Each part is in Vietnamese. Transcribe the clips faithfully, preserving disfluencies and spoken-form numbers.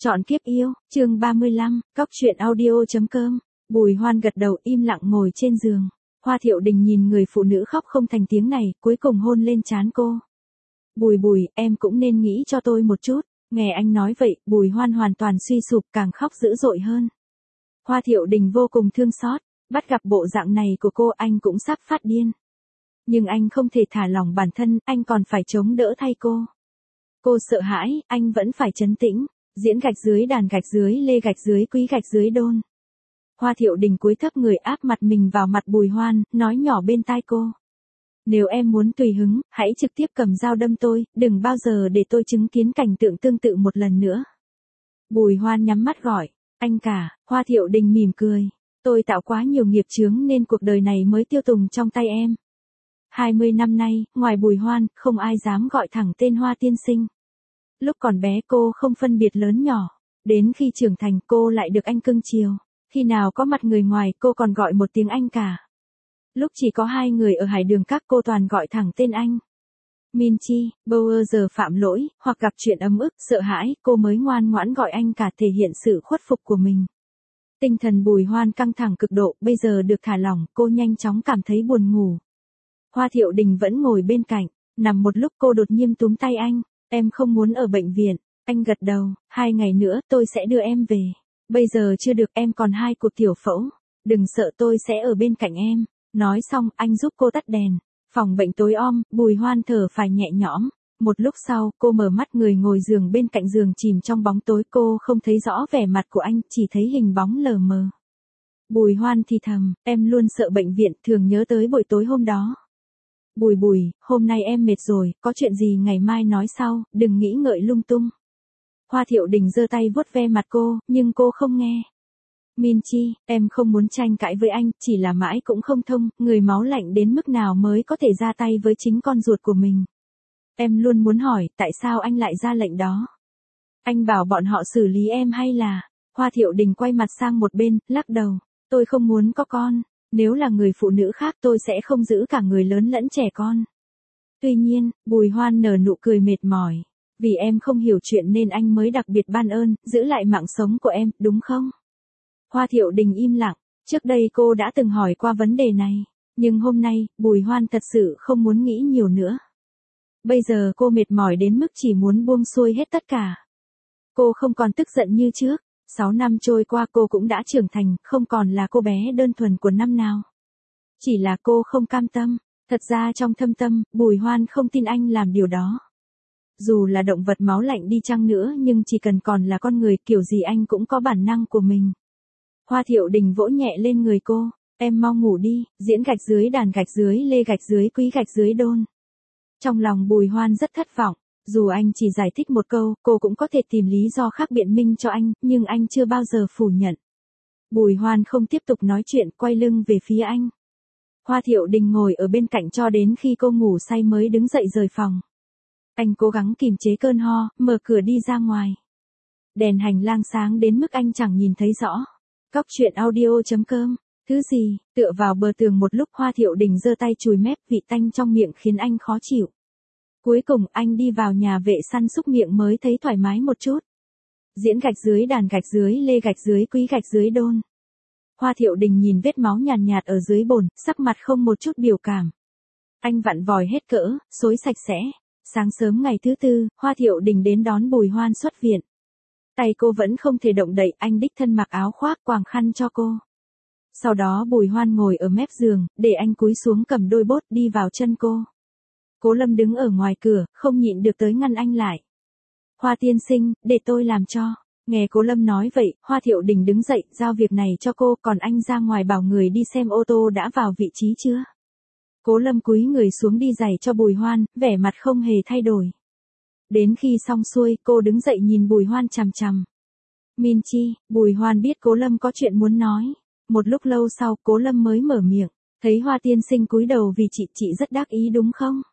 Chọn kiếp yêu, chương ba mươi lăm, cóc truyện audio.com. Bùi Hoan gật đầu im lặng ngồi trên giường. Hoa Thiệu Đình nhìn người phụ nữ khóc không thành tiếng này, cuối cùng hôn lên trán cô. Bùi bùi, em cũng nên nghĩ cho tôi một chút. Nghe anh nói vậy, Bùi Hoan hoàn toàn suy sụp, càng khóc dữ dội hơn. Hoa Thiệu Đình vô cùng thương xót, bắt gặp bộ dạng này của cô anh cũng sắp phát điên. Nhưng anh không thể thả lỏng bản thân, anh còn phải chống đỡ thay cô. Cô sợ hãi, anh vẫn phải trấn tĩnh. Diễn gạch dưới đàn gạch dưới lê gạch dưới quý gạch dưới đôn. Hoa Thiệu Đình cúi thấp người áp mặt mình vào mặt Bùi Hoan, nói nhỏ bên tai cô. Nếu em muốn tùy hứng, hãy trực tiếp cầm dao đâm tôi, đừng bao giờ để tôi chứng kiến cảnh tượng tương tự một lần nữa. Bùi Hoan nhắm mắt gọi, anh cả. Hoa Thiệu Đình mỉm cười. Tôi tạo quá nhiều nghiệp chướng nên cuộc đời này mới tiêu tùng trong tay em. hai mươi năm nay, ngoài Bùi Hoan, không ai dám gọi thẳng tên Hoa tiên sinh. Lúc còn bé cô không phân biệt lớn nhỏ, đến khi trưởng thành cô lại được anh cưng chiều, khi nào có mặt người ngoài cô còn gọi một tiếng anh cả. Lúc chỉ có hai người ở hải đường các cô toàn gọi thẳng tên anh. Min Chi, bao giờ phạm lỗi, hoặc gặp chuyện ấm ức, sợ hãi, cô mới ngoan ngoãn gọi anh cả thể hiện sự khuất phục của mình. Tinh thần Bùi Hoan căng thẳng cực độ, bây giờ được thả lỏng, cô nhanh chóng cảm thấy buồn ngủ. Hoa Thiệu Đình vẫn ngồi bên cạnh, nằm một lúc cô đột nhiên túm tay anh. Em không muốn ở bệnh viện. Anh gật đầu, hai ngày nữa tôi sẽ đưa em về. Bây giờ chưa được, em còn hai cuộc tiểu phẫu. Đừng sợ, tôi sẽ ở bên cạnh em. Nói xong, anh giúp cô tắt đèn. Phòng bệnh tối om, Bùi Hoan thở phào nhẹ nhõm. Một lúc sau, cô mở mắt, người ngồi giường bên cạnh giường chìm trong bóng tối, cô không thấy rõ vẻ mặt của anh, chỉ thấy hình bóng lờ mờ. Bùi Hoan thì thầm, em luôn sợ bệnh viện, thường nhớ tới buổi tối hôm đó. Bùi bùi, hôm nay em mệt rồi, có chuyện gì ngày mai nói sau, đừng nghĩ ngợi lung tung. Hoa Thiệu Đình giơ tay vuốt ve mặt cô, nhưng cô không nghe. Min Chi, em không muốn tranh cãi với anh, chỉ là mãi cũng không thông, người máu lạnh đến mức nào mới có thể ra tay với chính con ruột của mình. Em luôn muốn hỏi, tại sao anh lại ra lệnh đó? Anh bảo bọn họ xử lý em hay là... Hoa Thiệu Đình quay mặt sang một bên, lắc đầu, tôi không muốn có con. Nếu là người phụ nữ khác tôi sẽ không giữ cả người lớn lẫn trẻ con. Tuy nhiên, Bùi Hoan nở nụ cười mệt mỏi. Vì em không hiểu chuyện nên anh mới đặc biệt ban ơn, giữ lại mạng sống của em, đúng không? Hoa Thiệu Đình im lặng. Trước đây cô đã từng hỏi qua vấn đề này. Nhưng hôm nay, Bùi Hoan thật sự không muốn nghĩ nhiều nữa. Bây giờ cô mệt mỏi đến mức chỉ muốn buông xuôi hết tất cả. Cô không còn tức giận như trước. Sáu năm trôi qua cô cũng đã trưởng thành, không còn là cô bé đơn thuần của năm nào. Chỉ là cô không cam tâm, thật ra trong thâm tâm, Bùi Hoan không tin anh làm điều đó. Dù là động vật máu lạnh đi chăng nữa nhưng chỉ cần còn là con người kiểu gì anh cũng có bản năng của mình. Hoa Thiệu Đình vỗ nhẹ lên người cô, em mau ngủ đi, diễn gạch dưới đàn gạch dưới lê gạch dưới quý gạch dưới đôn. Trong lòng Bùi Hoan rất thất vọng. Dù anh chỉ giải thích một câu, cô cũng có thể tìm lý do khác biện minh cho anh, nhưng anh chưa bao giờ phủ nhận. Bùi Hoan không tiếp tục nói chuyện, quay lưng về phía anh. Hoa Thiệu Đình ngồi ở bên cạnh cho đến khi cô ngủ say mới đứng dậy rời phòng. Anh cố gắng kìm chế cơn ho, mở cửa đi ra ngoài. Đèn hành lang sáng đến mức anh chẳng nhìn thấy rõ. Cóc truyện audio.com. Thứ gì, tựa vào bờ tường một lúc Hoa Thiệu Đình giơ tay chùi mép, vị tanh trong miệng khiến anh khó chịu. Cuối cùng anh đi vào nhà vệ săn xúc miệng mới thấy thoải mái một chút. Diễn gạch dưới đàn gạch dưới lê gạch dưới quý gạch dưới đôn. Hoa Thiệu Đình nhìn vết máu nhàn nhạt, nhạt ở dưới bồn, sắc mặt không một chút biểu cảm. Anh vặn vòi hết cỡ, xối sạch sẽ. Sáng sớm ngày thứ tư, Hoa Thiệu Đình đến đón Bùi Hoan xuất viện. Tay cô vẫn không thể động đậy, anh đích thân mặc áo khoác quàng khăn cho cô. Sau đó Bùi Hoan ngồi ở mép giường, để anh cúi xuống cầm đôi bốt đi vào chân cô. Cố Lâm đứng ở ngoài cửa, không nhịn được tới ngăn anh lại. Hoa tiên sinh, để tôi làm cho. Nghe Cố Lâm nói vậy, Hoa Thiệu Đình đứng dậy, giao việc này cho cô, còn anh ra ngoài bảo người đi xem ô tô đã vào vị trí chưa. Cố Lâm cúi người xuống đi giày cho Bùi Hoan, vẻ mặt không hề thay đổi. Đến khi xong xuôi, cô đứng dậy nhìn Bùi Hoan chằm chằm. Min Chi, Bùi Hoan biết Cố Lâm có chuyện muốn nói. Một lúc lâu sau, Cố Lâm mới mở miệng. Thấy Hoa tiên sinh cúi đầu vì chị, chị rất đắc ý đúng không?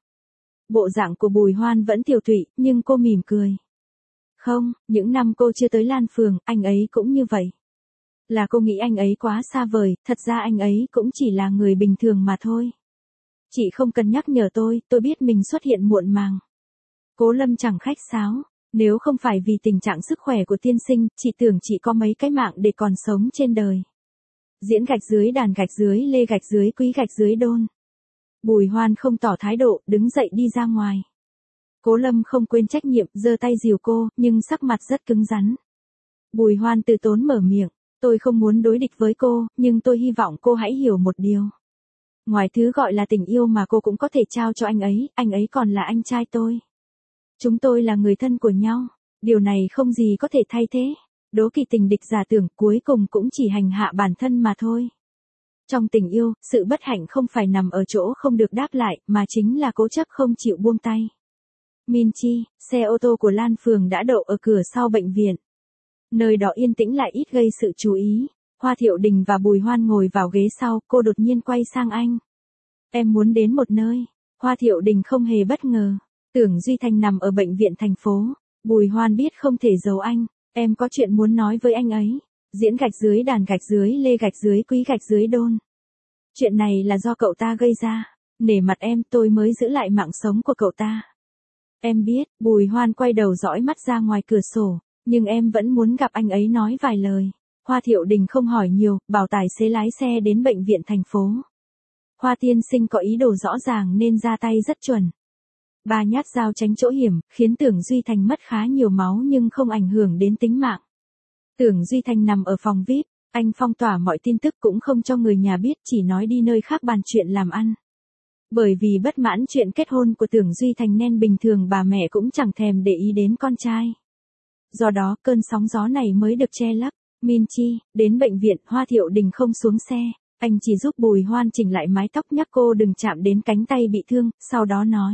Bộ dạng của Bùi Hoan vẫn tiều tụy, nhưng cô mỉm cười. Không, những năm cô chưa tới Lan Phường, anh ấy cũng như vậy. Là cô nghĩ anh ấy quá xa vời, thật ra anh ấy cũng chỉ là người bình thường mà thôi. Chị không cần nhắc nhở tôi, tôi biết mình xuất hiện muộn màng. Cố Lâm chẳng khách sáo. Nếu không phải vì tình trạng sức khỏe của tiên sinh, chị tưởng chị có mấy cái mạng để còn sống trên đời. Diễn gạch dưới đàn gạch dưới lê gạch dưới quý gạch dưới đôn. Bùi Hoan không tỏ thái độ, đứng dậy đi ra ngoài. Cố Lâm không quên trách nhiệm, giơ tay dìu cô, nhưng sắc mặt rất cứng rắn. Bùi Hoan từ tốn mở miệng, tôi không muốn đối địch với cô, nhưng tôi hy vọng cô hãy hiểu một điều. Ngoài thứ gọi là tình yêu mà cô cũng có thể trao cho anh ấy, anh ấy còn là anh trai tôi. Chúng tôi là người thân của nhau, điều này không gì có thể thay thế. Đố kỵ tình địch giả tưởng cuối cùng cũng chỉ hành hạ bản thân mà thôi. Trong tình yêu, sự bất hạnh không phải nằm ở chỗ không được đáp lại, mà chính là cố chấp không chịu buông tay. Min Chi, xe ô tô của Lan Phường đã đậu ở cửa sau bệnh viện. Nơi đó yên tĩnh lại ít gây sự chú ý. Hoa Thiệu Đình và Bùi Hoan ngồi vào ghế sau, cô đột nhiên quay sang anh. Em muốn đến một nơi. Hoa Thiệu Đình không hề bất ngờ. Tưởng Duy Thành nằm ở bệnh viện thành phố. Bùi Hoan biết không thể giấu anh. Em có chuyện muốn nói với anh ấy. Diễn gạch dưới đàn gạch dưới lê gạch dưới quý gạch dưới đôn. Chuyện này là do cậu ta gây ra. Nể mặt em tôi mới giữ lại mạng sống của cậu ta. Em biết, Bùi Hoan quay đầu dõi mắt ra ngoài cửa sổ. Nhưng em vẫn muốn gặp anh ấy nói vài lời. Hoa Thiệu Đình không hỏi nhiều, bảo tài xế lái xe đến bệnh viện thành phố. Hoa tiên sinh có ý đồ rõ ràng nên ra tay rất chuẩn. Ba nhát dao tránh chỗ hiểm, khiến Tưởng Duy Thành mất khá nhiều máu nhưng không ảnh hưởng đến tính mạng. Tưởng Duy Thành nằm ở phòng vi ai pi, anh phong tỏa mọi tin tức cũng không cho người nhà biết, chỉ nói đi nơi khác bàn chuyện làm ăn. Bởi vì bất mãn chuyện kết hôn của Tưởng Duy Thành nên bình thường bà mẹ cũng chẳng thèm để ý đến con trai. Do đó cơn sóng gió này mới được che lấp. Min Chi, đến bệnh viện, Hoa Thiệu Đình không xuống xe, anh chỉ giúp Bùi Hoan chỉnh lại mái tóc nhắc cô đừng chạm đến cánh tay bị thương, sau đó nói.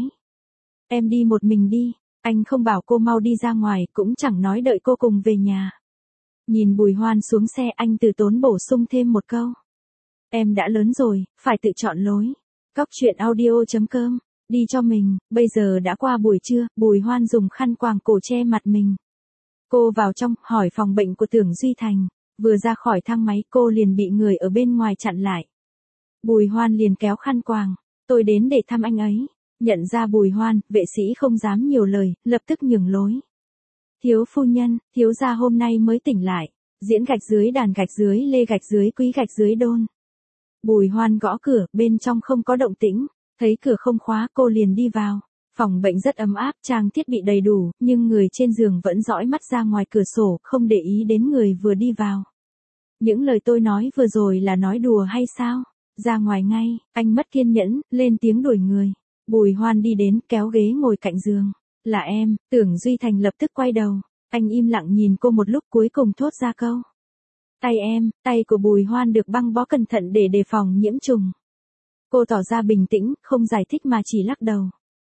Em đi một mình đi, anh không bảo cô mau đi ra ngoài, cũng chẳng nói đợi cô cùng về nhà. Nhìn Bùi Hoan xuống xe anh từ tốn bổ sung thêm một câu. Em đã lớn rồi, phải tự chọn lối. Cóc truyện audio chấm com, đi cho mình, bây giờ đã qua buổi trưa, Bùi Hoan dùng khăn quàng cổ che mặt mình. Cô vào trong, hỏi phòng bệnh của Tưởng Duy Thành. Vừa ra khỏi thang máy cô liền bị người ở bên ngoài chặn lại. Bùi Hoan liền kéo khăn quàng. Tôi đến để thăm anh ấy. Nhận ra Bùi Hoan, vệ sĩ không dám nhiều lời, lập tức nhường lối. Thiếu phu nhân, thiếu gia hôm nay mới tỉnh lại. Diễn gạch dưới đàn gạch dưới lê gạch dưới quý gạch dưới đôn. Bùi Hoan gõ cửa, bên trong không có động tĩnh. Thấy cửa không khóa cô liền đi vào. Phòng bệnh rất ấm áp, trang thiết bị đầy đủ, nhưng người trên giường vẫn dõi mắt ra ngoài cửa sổ, không để ý đến người vừa đi vào. Những lời tôi nói vừa rồi là nói đùa hay sao? Ra ngoài ngay, anh mất kiên nhẫn, lên tiếng đuổi người. Bùi Hoan đi đến, kéo ghế ngồi cạnh giường. Là em, Tưởng Duy Thành lập tức quay đầu. Anh im lặng nhìn cô một lúc cuối cùng thốt ra câu. Tay em, tay của Bùi Hoan được băng bó cẩn thận để đề phòng nhiễm trùng. Cô tỏ ra bình tĩnh, không giải thích mà chỉ lắc đầu.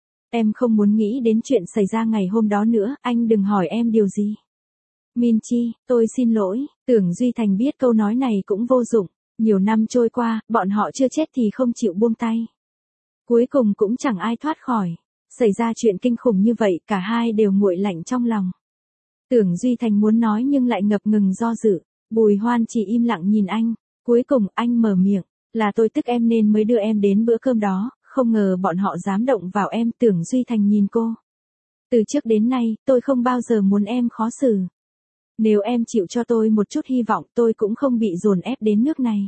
Em không muốn nghĩ đến chuyện xảy ra ngày hôm đó nữa, anh đừng hỏi em điều gì. Min Chi, tôi xin lỗi, Tưởng Duy Thành biết câu nói này cũng vô dụng. Nhiều năm trôi qua, bọn họ chưa chết thì không chịu buông tay. Cuối cùng cũng chẳng ai thoát khỏi. Xảy ra chuyện kinh khủng như vậy, cả hai đều nguội lạnh trong lòng. Tưởng Duy Thành muốn nói nhưng lại ngập ngừng do dự. Bùi Hoan chỉ im lặng nhìn anh. Cuối cùng anh mở miệng, là tôi tức em nên mới đưa em đến bữa cơm đó. Không ngờ bọn họ dám động vào em. Tưởng Duy Thành nhìn cô. Từ trước đến nay, tôi không bao giờ muốn em khó xử. Nếu em chịu cho tôi một chút hy vọng tôi cũng không bị dồn ép đến nước này.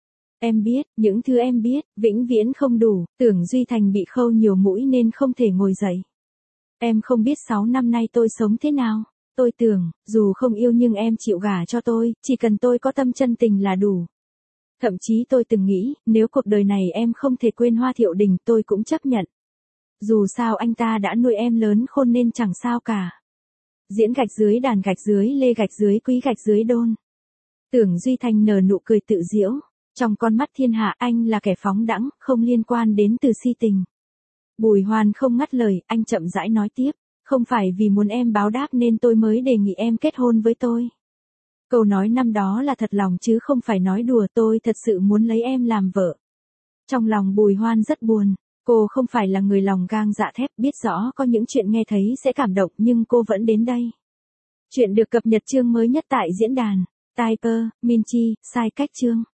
Em biết, những thứ em biết, vĩnh viễn không đủ. Tưởng Duy Thành bị khâu nhiều mũi nên không thể ngồi dậy. Em không biết sáu năm nay tôi sống thế nào. Tôi tưởng, dù không yêu nhưng em chịu gả cho tôi, chỉ cần tôi có tâm chân tình là đủ. Thậm chí tôi từng nghĩ, nếu cuộc đời này em không thể quên Hoa Thiệu Đình tôi cũng chấp nhận. Dù sao anh ta đã nuôi em lớn khôn nên chẳng sao cả. Diễn gạch dưới đàn gạch dưới lê gạch dưới quý gạch dưới đôn. Tưởng Duy Thành nở nụ cười tự giễu. Trong con mắt thiên hạ anh là kẻ phóng đãng, không liên quan đến từ si tình. Bùi Hoan không ngắt lời, anh chậm rãi nói tiếp. Không phải vì muốn em báo đáp nên tôi mới đề nghị em kết hôn với tôi. Câu nói năm đó là thật lòng chứ không phải nói đùa, tôi thật sự muốn lấy em làm vợ. Trong lòng Bùi Hoan rất buồn. Cô không phải là người lòng gang dạ thép, biết rõ có những chuyện nghe thấy sẽ cảm động nhưng cô vẫn đến đây. Chuyện được cập nhật chương mới nhất tại diễn đàn Typer, Min Chi, sai cách chương.